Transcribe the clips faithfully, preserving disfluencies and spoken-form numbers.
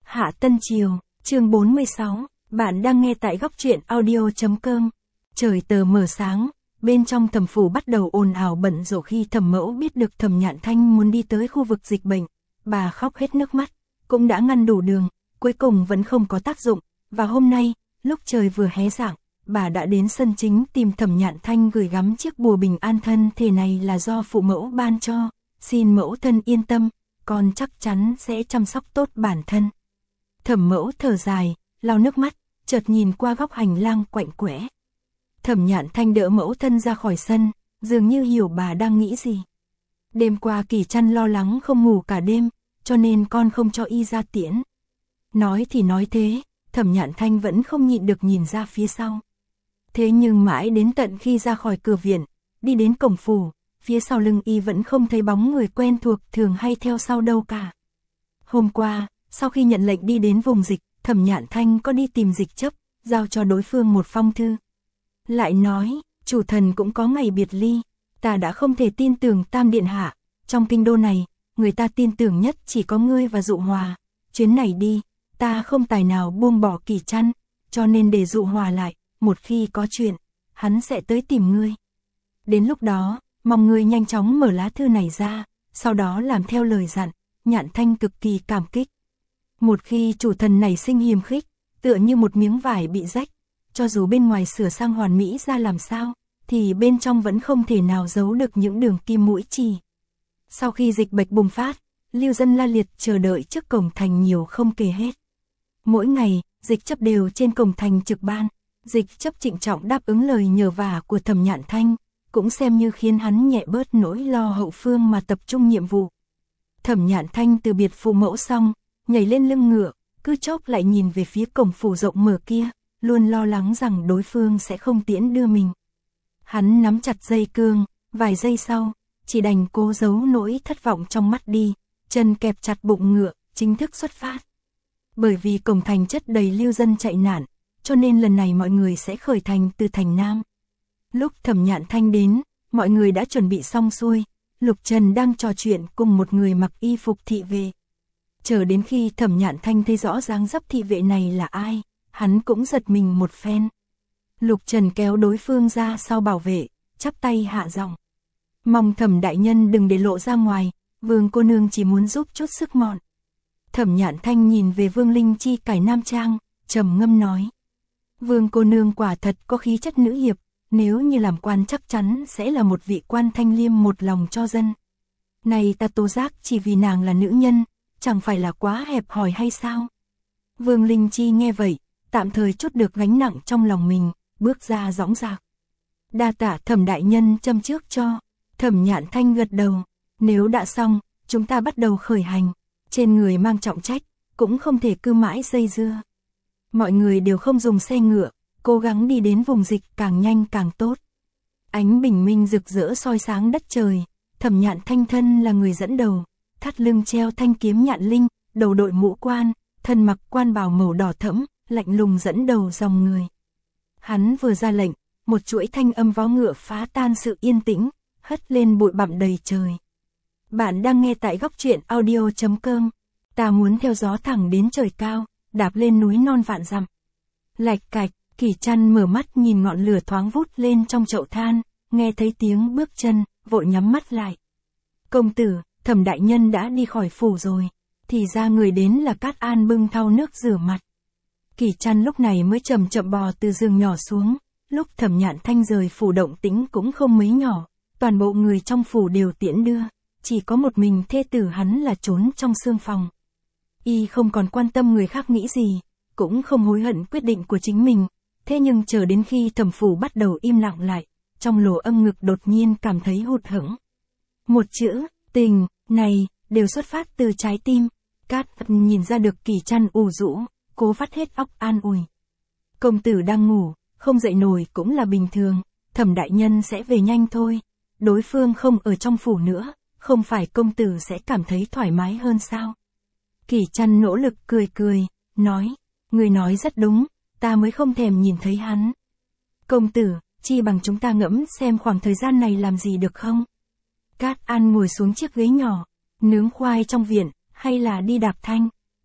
Hạ Tân Triều, chương bốn mươi sáu, bạn đang nghe tại góc truyện audio chấm com. Trời tờ mờ sáng, bên trong Thẩm phủ bắt đầu ồn ào bận rộn khi Thẩm mẫu biết được Thẩm Nhạn Thanh muốn đi tới khu vực dịch bệnh. Bà khóc hết nước mắt, cũng đã ngăn đủ đường, cuối cùng vẫn không có tác dụng, và hôm nay, lúc trời vừa hé rạng, bà đã đến sân chính tìm Thẩm Nhạn Thanh gửi gắm chiếc bùa bình an thân thể này là do phụ mẫu ban cho, xin mẫu thân yên tâm, con chắc chắn sẽ chăm sóc tốt bản thân. Thẩm mẫu thở dài, lau nước mắt, chợt nhìn qua góc hành lang quạnh quẽ. Thẩm Nhạn Thanh đỡ mẫu thân ra khỏi sân, dường như hiểu bà đang nghĩ gì. Đêm qua Kỳ Trăn lo lắng không ngủ cả đêm, cho nên con không cho y ra tiễn. Nói thì nói thế, Thẩm Nhạn Thanh vẫn không nhịn được nhìn ra phía sau. Thế nhưng mãi đến tận khi ra khỏi cửa viện, đi đến cổng phủ, phía sau lưng y vẫn không thấy bóng người quen thuộc thường hay theo sau đâu cả. Hôm qua, sau khi nhận lệnh đi đến vùng dịch, Thẩm Nhạn Thanh có đi tìm Dịch Chấp, giao cho đối phương một phong thư. Lại nói, chủ thần cũng có ngày biệt ly, ta đã không thể tin tưởng Tam Điện Hạ, trong kinh đô này, người ta tin tưởng nhất chỉ có ngươi và Dụ Hòa. Chuyến này đi, ta không tài nào buông bỏ Kỳ Trăn, cho nên để Dụ Hòa lại, một khi có chuyện, hắn sẽ tới tìm ngươi. Đến lúc đó, mong ngươi nhanh chóng mở lá thư này ra, sau đó làm theo lời dặn. Nhạn Thanh cực kỳ cảm kích. Một khi chủ thần này sinh hiềm khích, tựa như một miếng vải bị rách, cho dù bên ngoài sửa sang hoàn mỹ ra làm sao, thì bên trong vẫn không thể nào giấu được những đường kim mũi chỉ. Sau khi dịch bệnh bùng phát, lưu dân la liệt chờ đợi trước cổng thành nhiều không kể hết. Mỗi ngày, Dịch Chấp đều trên cổng thành trực ban. Dịch Chấp trịnh trọng đáp ứng lời nhờ vả của Thẩm Nhạn Thanh, cũng xem như khiến hắn nhẹ bớt nỗi lo hậu phương mà tập trung nhiệm vụ. Thẩm Nhạn Thanh từ biệt phụ mẫu xong, nhảy lên lưng ngựa, cứ chốc lại nhìn về phía cổng phủ rộng mở kia, luôn lo lắng rằng đối phương sẽ không tiễn đưa mình. Hắn nắm chặt dây cương, vài giây sau, chỉ đành cố giấu nỗi thất vọng trong mắt đi, chân kẹp chặt bụng ngựa, chính thức xuất phát. Bởi vì cổng thành chất đầy lưu dân chạy nạn, cho nên lần này mọi người sẽ khởi thành từ thành Nam. Lúc Thẩm Nhạn Thanh đến, mọi người đã chuẩn bị xong xuôi. Lục Trần đang trò chuyện cùng một người mặc y phục thị vệ. Chờ đến khi Thẩm Nhạn Thanh thấy rõ dáng dấp thị vệ này là ai, hắn cũng giật mình một phen. Lục Trần kéo đối phương ra sau bảo vệ, chắp tay hạ giọng. Mong Thẩm đại nhân đừng để lộ ra ngoài, Vương cô nương chỉ muốn giúp chút sức mọn. Thẩm Nhạn Thanh nhìn về Vương Linh Chi cải nam trang, trầm ngâm nói. Vương cô nương quả thật có khí chất nữ hiệp. Nếu như làm quan chắc chắn sẽ là một vị quan thanh liêm một lòng cho dân. Này ta tố giác chỉ vì nàng là nữ nhân, chẳng phải là quá hẹp hòi hay sao? Vương Linh Chi nghe vậy, tạm thời chút được gánh nặng trong lòng mình, bước ra dõng dạc. Đa tạ Thẩm đại nhân châm trước cho. Thẩm Nhạn Thanh gật đầu. Nếu đã xong, chúng ta bắt đầu khởi hành. Trên người mang trọng trách, cũng không thể cứ mãi dây dưa. Mọi người đều không dùng xe ngựa, cố gắng đi đến vùng dịch càng nhanh càng tốt. Ánh bình minh rực rỡ soi sáng đất trời, Thẩm Nhạn Thanh thân là người dẫn đầu, thắt lưng treo thanh kiếm nhạn linh, đầu đội mũ quan, thân mặc quan bào màu đỏ thẫm, lạnh lùng dẫn đầu dòng người. Hắn vừa ra lệnh, một chuỗi thanh âm vó ngựa phá tan sự yên tĩnh, hất lên bụi bặm đầy trời. Bạn đang nghe tại góc truyện audio chấm com. Ta muốn theo gió thẳng đến trời cao, đạp lên núi non vạn dặm. Lạch cạch. Kỳ Trăn mở mắt nhìn ngọn lửa thoáng vút lên trong chậu than, nghe thấy tiếng bước chân, vội nhắm mắt lại. Công tử, Thẩm đại nhân đã đi khỏi phủ rồi, thì ra người đến là Cát An bưng thau nước rửa mặt. Kỳ Trăn lúc này mới chậm chậm bò từ giường nhỏ xuống, lúc Thẩm Nhạn Thanh rời phủ động tĩnh cũng không mấy nhỏ, toàn bộ người trong phủ đều tiễn đưa, chỉ có một mình thê tử hắn là trốn trong xương phòng. Y không còn quan tâm người khác nghĩ gì, cũng không hối hận quyết định của chính mình. Thế nhưng chờ đến khi Thẩm phủ bắt đầu im lặng lại, trong lỗ âm ngực đột nhiên cảm thấy hụt hẫng. Một chữ, tình, này, đều xuất phát từ trái tim. Cát Phật nhìn ra được Kỳ Trăn ủ rũ, cố vắt hết óc an ủi. Công tử đang ngủ, không dậy nổi cũng là bình thường, Thẩm đại nhân sẽ về nhanh thôi. Đối phương không ở trong phủ nữa, không phải công tử sẽ cảm thấy thoải mái hơn sao? Kỳ Trăn nỗ lực cười cười, nói, người nói rất đúng. Ta mới không thèm nhìn thấy hắn. Công tử, chi bằng chúng ta ngẫm xem khoảng thời gian này làm gì được không? Cát An ngồi xuống chiếc ghế nhỏ, nướng khoai trong viện, hay là đi đạp thanh?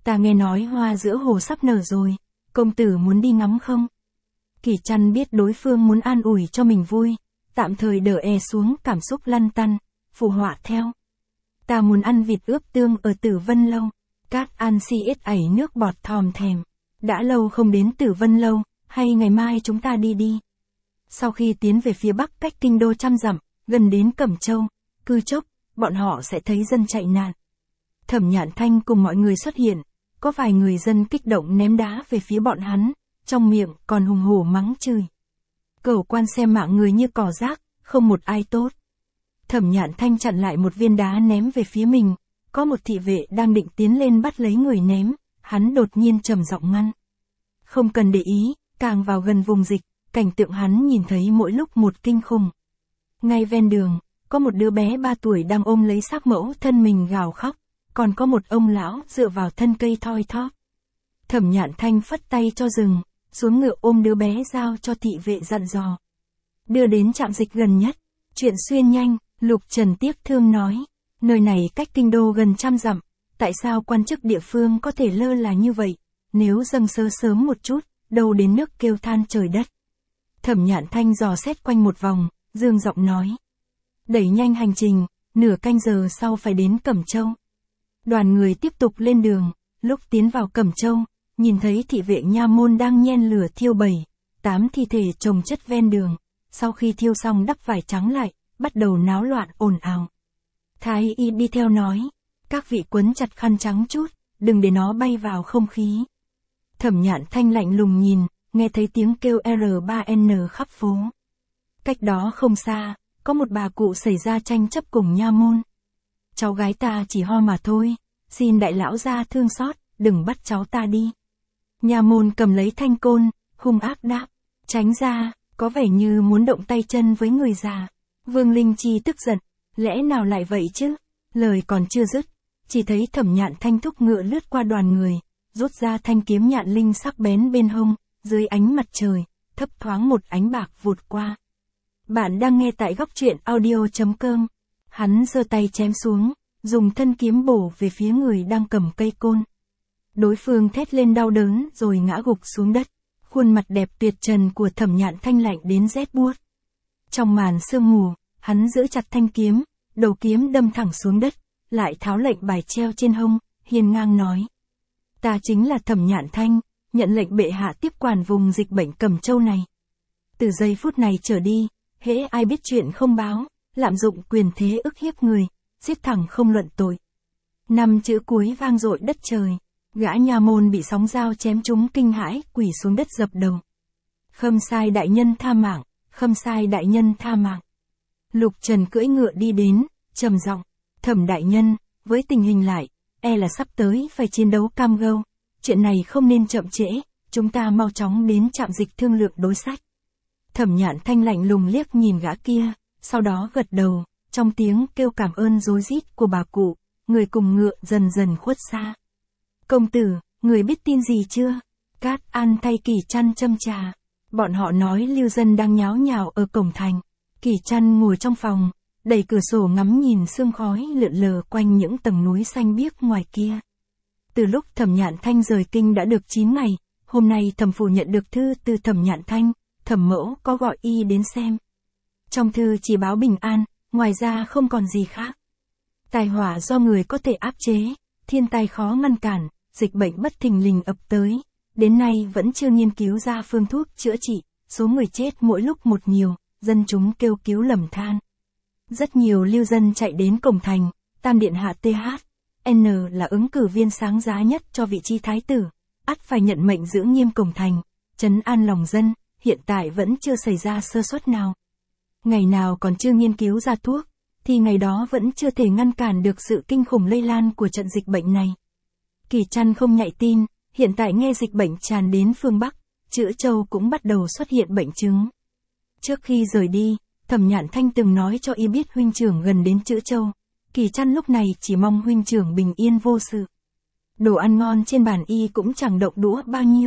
Ta nghe nói hoa giữa hồ sắp nở rồi, công tử muốn đi ngắm không? Kỳ Trăn biết đối phương muốn an ủi cho mình vui, tạm thời đỡ e xuống cảm xúc lăn tăn, phù họa theo. Ta muốn ăn vịt ướp tương ở Tử Vân Lâu. Cát An Si ết ảy nước bọt thòm thèm. Đã lâu không đến Tử Vân Lâu, hay ngày mai chúng ta đi đi. Sau khi tiến về phía bắc cách kinh đô trăm dặm, gần đến Cẩm Châu, cư chốc, bọn họ sẽ thấy dân chạy nạn. Thẩm Nhạn Thanh cùng mọi người xuất hiện, có vài người dân kích động ném đá về phía bọn hắn, trong miệng còn hùng hổ mắng chửi. Cẩu quan xem mạng người như cỏ rác, không một ai tốt. Thẩm Nhạn Thanh chặn lại một viên đá ném về phía mình, có một thị vệ đang định tiến lên bắt lấy người ném, hắn đột nhiên trầm giọng ngăn. Không cần để ý, càng vào gần vùng dịch, cảnh tượng hắn nhìn thấy mỗi lúc một kinh khủng. Ngay ven đường, có một đứa bé ba tuổi đang ôm lấy xác mẫu thân mình gào khóc, còn có một ông lão dựa vào thân cây thoi thóp. Thẩm Nhạn Thanh phất tay cho dừng, xuống ngựa ôm đứa bé giao cho thị vệ dặn dò. Đưa đến trạm dịch gần nhất, chuyện xuyên nhanh, Lục Trần tiếc thương nói, nơi này cách kinh đô gần trăm dặm, tại sao quan chức địa phương có thể lơ là như vậy, nếu dâng sơ sớm một chút, đâu đến nước kêu than trời đất. Thẩm Nhạn Thanh dò xét quanh một vòng, dương giọng nói. Đẩy nhanh hành trình, nửa canh giờ sau phải đến Cẩm Châu. Đoàn người tiếp tục lên đường, lúc tiến vào Cẩm Châu, nhìn thấy thị vệ nha môn đang nhen lửa thiêu bảy, tám thi thể chồng chất ven đường, sau khi thiêu xong đắp vải trắng lại, bắt đầu náo loạn ồn ào. Thái y đi theo nói, các vị quấn chặt khăn trắng chút, đừng để nó bay vào không khí. Thẩm Nhạn Thanh lạnh lùng nhìn, nghe thấy tiếng kêu R ba N khắp phố. Cách đó không xa, có một bà cụ xảy ra tranh chấp cùng nha môn. Cháu gái ta chỉ ho mà thôi, xin đại lão gia thương xót, đừng bắt cháu ta đi. Nha môn cầm lấy thanh côn, hung ác đáp, tránh ra, có vẻ như muốn động tay chân với người già. Vương Linh Chi tức giận, lẽ nào lại vậy chứ? Lời còn chưa dứt, chỉ thấy Thẩm Nhạn Thanh thúc ngựa lướt qua đoàn người, rút ra thanh kiếm nhạn linh sắc bén bên hông, dưới ánh mặt trời, thấp thoáng một ánh bạc vụt qua. Bạn đang nghe tại góc truyện audio chấm com. Hắn giơ tay chém xuống, dùng thân kiếm bổ về phía người đang cầm cây côn. Đối phương thét lên đau đớn rồi ngã gục xuống đất. Khuôn mặt đẹp tuyệt trần của Thẩm Nhạn Thanh lạnh đến rét buốt. Trong màn sương mù, hắn giữ chặt thanh kiếm, đầu kiếm đâm thẳng xuống đất, lại tháo lệnh bài treo trên hông, hiên ngang nói. Ta chính là Thẩm Nhạn Thanh, nhận lệnh bệ hạ tiếp quản vùng dịch bệnh Cẩm Châu này. Từ giây phút này trở đi, hễ ai biết chuyện không báo, lạm dụng quyền thế ức hiếp người, giết thẳng không luận tội. Năm chữ cuối vang dội đất trời, gã nha môn bị sóng dao chém trúng kinh hãi, quỳ xuống đất dập đầu. Khâm sai đại nhân tha mạng, khâm sai đại nhân tha mạng. Lục Trần cưỡi ngựa đi đến, trầm giọng, Thẩm đại nhân, với tình hình lại, e là sắp tới phải chiến đấu cam go, chuyện này không nên chậm trễ, chúng ta mau chóng đến trạm dịch thương lượng đối sách. Thẩm Nhạn Thanh lạnh lùng liếc nhìn gã kia, sau đó gật đầu, trong tiếng kêu cảm ơn rối rít của bà cụ, người cùng ngựa dần dần khuất xa. Công tử, người biết tin gì chưa? Cát An thay Kỳ Trăn châm trà. Bọn họ nói lưu dân đang nháo nhào ở cổng thành. Kỳ Trăn ngồi trong phòng, đẩy cửa sổ ngắm nhìn sương khói lượn lờ quanh những tầng núi xanh biếc ngoài kia. Từ lúc Thẩm Nhạn Thanh rời kinh đã được chín ngày, hôm nay Thẩm phủ nhận được thư từ Thẩm Nhạn Thanh, Thẩm mẫu có gọi y đến xem. Trong thư chỉ báo bình an, ngoài ra không còn gì khác. Tai họa do người có thể áp chế, thiên tai khó ngăn cản, dịch bệnh bất thình lình ập tới, đến nay vẫn chưa nghiên cứu ra phương thuốc chữa trị, số người chết mỗi lúc một nhiều, dân chúng kêu cứu lầm than. Rất nhiều lưu dân chạy đến cổng thành, Tam điện hạ tê hát en là ứng cử viên sáng giá nhất cho vị trí thái tử, ắt phải nhận mệnh giữ nghiêm cổng thành, trấn an lòng dân, hiện tại vẫn chưa xảy ra sơ suất nào. Ngày nào còn chưa nghiên cứu ra thuốc, thì ngày đó vẫn chưa thể ngăn cản được sự kinh khủng lây lan của trận dịch bệnh này. Kỳ Trăn không nhạy tin, hiện tại nghe dịch bệnh tràn đến phương Bắc, Chữ Châu cũng bắt đầu xuất hiện bệnh chứng. Trước khi rời đi, Thẩm Nhạn Thanh từng nói cho y biết huynh trưởng gần đến Chữ Châu. Kỳ Trăn lúc này chỉ mong huynh trưởng bình yên vô sự. Đồ ăn ngon trên bàn y cũng chẳng động đũa bao nhiêu.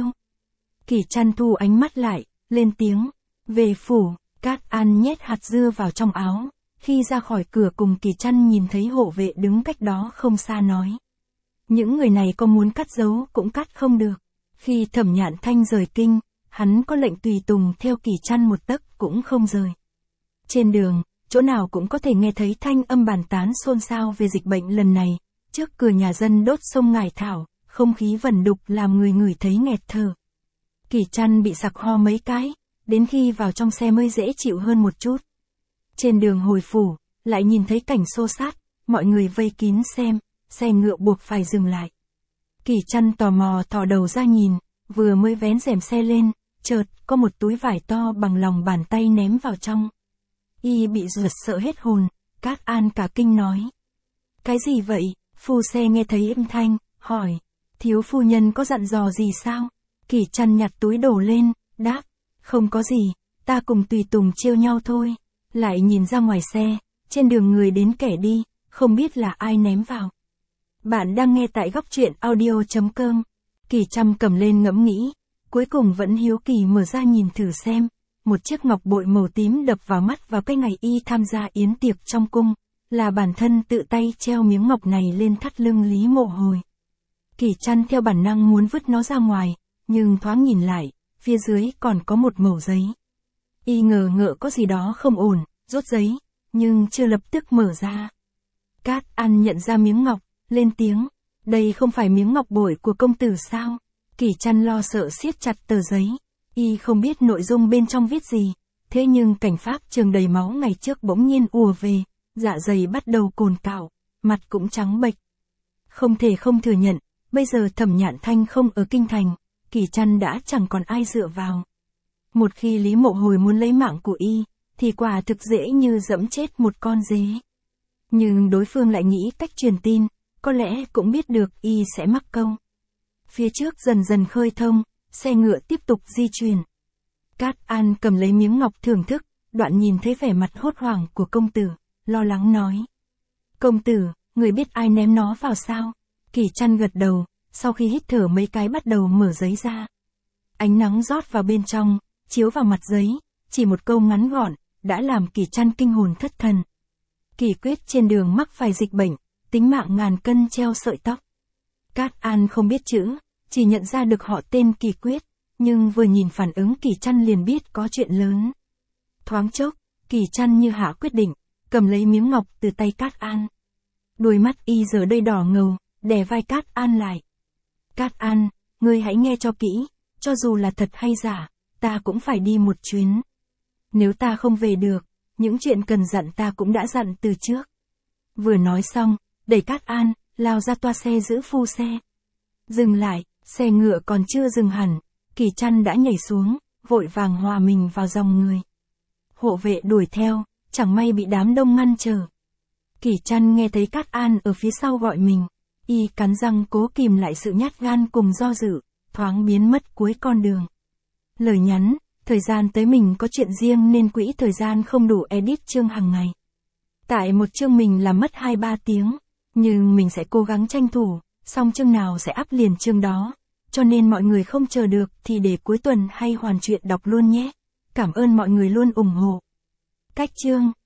Kỳ Trăn thu ánh mắt lại, lên tiếng. Về phủ, Cát An nhét hạt dưa vào trong áo. Khi ra khỏi cửa cùng Kỳ Trăn nhìn thấy hộ vệ đứng cách đó không xa nói. Những người này có muốn cắt giấu cũng cắt không được. Khi Thẩm Nhạn Thanh rời kinh, hắn có lệnh tùy tùng theo Kỳ Trăn một tấc cũng không rời. Trên đường, chỗ nào cũng có thể nghe thấy thanh âm bàn tán xôn xao về dịch bệnh lần này, trước cửa nhà dân đốt sông ngải thảo, không khí vẩn đục làm người ngửi thấy nghẹt thở. Kỳ Trăn bị sặc ho mấy cái, đến khi vào trong xe mới dễ chịu hơn một chút. Trên đường hồi phủ, lại nhìn thấy cảnh xô xát, mọi người vây kín xem, xe ngựa buộc phải dừng lại. Kỳ Trăn tò mò thò đầu ra nhìn, vừa mới vén rèm xe lên, chợt có một túi vải to bằng lòng bàn tay ném vào trong. Y bị giật sợ hết hồn, Cát An cả kinh nói. Cái gì vậy? Phu xe nghe thấy âm thanh, hỏi. Thiếu phu nhân có dặn dò gì sao? Kỳ Trăn nhặt túi đổ lên, đáp. Không có gì, ta cùng tùy tùng trêu nhau thôi. Lại nhìn ra ngoài xe, trên đường người đến kẻ đi, không biết là ai ném vào. Bạn đang nghe tại góc truyện audio.com. Kỳ Trăn cầm lên ngẫm nghĩ, cuối cùng vẫn hiếu kỳ mở ra nhìn thử xem. Một chiếc ngọc bội màu tím đập vào mắt vào cái ngày y tham gia yến tiệc trong cung, là bản thân tự tay treo miếng ngọc này lên thắt lưng Lý Mộ Hồi. Kỳ Trăn theo bản năng muốn vứt nó ra ngoài, nhưng thoáng nhìn lại, phía dưới còn có một mẩu giấy. Y ngờ ngợ có gì đó không ổn, rút giấy, nhưng chưa lập tức mở ra. Cát An nhận ra miếng ngọc, lên tiếng, đây không phải miếng ngọc bội của công tử sao? Kỳ Trăn lo sợ siết chặt tờ giấy. Y không biết nội dung bên trong viết gì, thế nhưng cảnh pháp trường đầy máu ngày trước bỗng nhiên ùa về, dạ dày bắt đầu cồn cào, mặt cũng trắng bệch. Không thể không thừa nhận, bây giờ Thẩm Nhạn Thanh không ở kinh thành, Kỳ Trăn đã chẳng còn ai dựa vào. Một khi Lý Mộ Hồi muốn lấy mạng của y, thì quả thực dễ như dẫm chết một con dế. Nhưng đối phương lại nghĩ cách truyền tin, có lẽ cũng biết được y sẽ mắc câu. Phía trước dần dần khơi thông, xe ngựa tiếp tục di chuyển. Cát An cầm lấy miếng ngọc thưởng thức, đoạn nhìn thấy vẻ mặt hốt hoảng của công tử, lo lắng nói. Công tử, người biết ai ném nó vào sao? Kỳ Trăn gật đầu, sau khi hít thở mấy cái bắt đầu mở giấy ra. Ánh nắng rót vào bên trong, chiếu vào mặt giấy, chỉ một câu ngắn gọn, đã làm Kỳ Trăn kinh hồn thất thần. Kỳ Quyết trên đường mắc phải dịch bệnh, tính mạng ngàn cân treo sợi tóc. Cát An không biết chữ, chỉ nhận ra được họ tên Kỳ Quyết, nhưng vừa nhìn phản ứng Kỳ Trăn liền biết có chuyện lớn. Thoáng chốc, Kỳ Trăn như hạ quyết định, cầm lấy miếng ngọc từ tay Cát An. Đôi mắt y giờ đây đỏ ngầu, đè vai Cát An lại. Cát An, ngươi hãy nghe cho kỹ, cho dù là thật hay giả, ta cũng phải đi một chuyến. Nếu ta không về được, những chuyện cần dặn ta cũng đã dặn từ trước. Vừa nói xong, đẩy Cát An, lao ra toa xe giữ phu xe. Dừng lại, xe ngựa còn chưa dừng hẳn, Kỳ Trăn đã nhảy xuống, vội vàng hòa mình vào dòng người. Hộ vệ đuổi theo, chẳng may bị đám đông ngăn trở. Kỳ Trăn nghe thấy Cát An ở phía sau gọi mình, y cắn răng cố kìm lại sự nhát gan cùng do dự, thoáng biến mất cuối con đường. Lời nhắn, thời gian tới mình có chuyện riêng nên quỹ thời gian không đủ edit chương hàng ngày. Tại một chương mình làm mất hai ba tiếng, nhưng mình sẽ cố gắng tranh thủ, xong chương nào sẽ up liền chương đó, cho nên mọi người không chờ được thì để cuối tuần hay hoàn truyện đọc luôn nhé. Cảm ơn mọi người luôn ủng hộ. Cách chương